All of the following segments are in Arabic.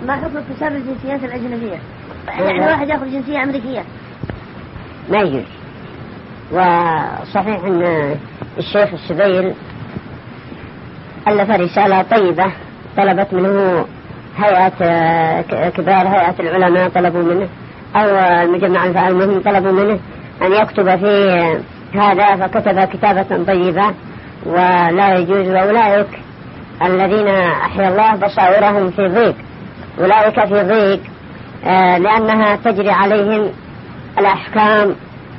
ما حكم اكتساب الجنسيات الأجنبية؟ يعني واحد يأخذ جنسية أمريكية ما يجوز. وصحيح أن الشيخ السبيل ألف رسالة طيبة طلبت منه كبار هيئة العلماء طلبوا منه، أو المجمع الفعال منهم طلبوا منه أن يكتب في هذا، فكتب كتابة طيبة. ولا يجوز. وأولئك الذين أحيا الله بصائرهم في ضيق، أولئك في ضيق لأنها تجري عليهم الأحكام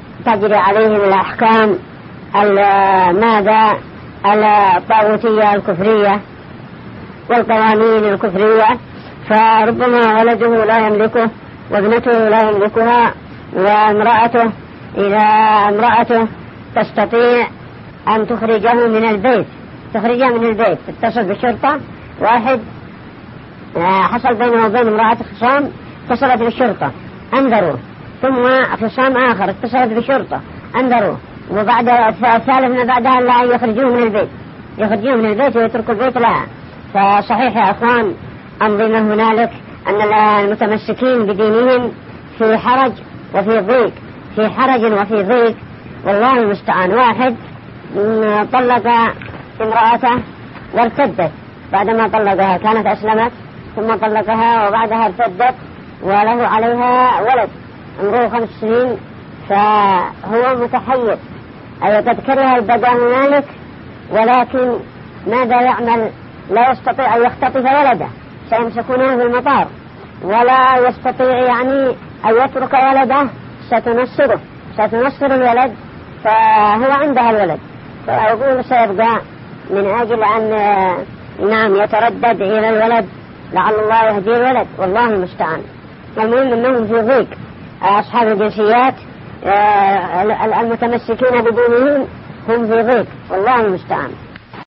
ماذا الطاغوتية الكفرية والقوانين الكفرية، فربما ولده لا يملكه وابنته لا يملكها، وامرأته إذا امرأته تستطيع أن تخرجه من البيت تتصل بالشرطة. واحد حصل بينه وبين امرأة خصام، اتصلت بالشرطة أنذروه، ثم خصام آخر اتصلت بالشرطة أنذروه، وبعد الثالث من بعدها لا يخرجوه من البيت ويتركوا البيت لها. فصحيح يا أخوان أنظمة هنالك أن المتمسكين بدينهم في حرج وفي ضيق، والله المستعان. واحد طلق امرأته وارتدت، بعدما طلقها كانت أسلمت ثم طلقها وبعدها ارتدت، وله عليها ولد عمره 5 سنين، فهو متحير، أي قد كره البقاء هنالك، ولكن ماذا يعمل؟ لا يستطيع أن يختطف ولده، سيمسكونه في المطار، ولا يستطيع يعني أن يترك ولده، ستنصر الولد، فهو عندها الولد، فأقول سيبقى من أجل أن يتردد إلى الولد، لعل الله يهدي الولد، والله المستعان. المهم أنهم في ضيق، أصحاب الجنسيات المتمسكين بدينهم هم في ضيق، والله المستعان.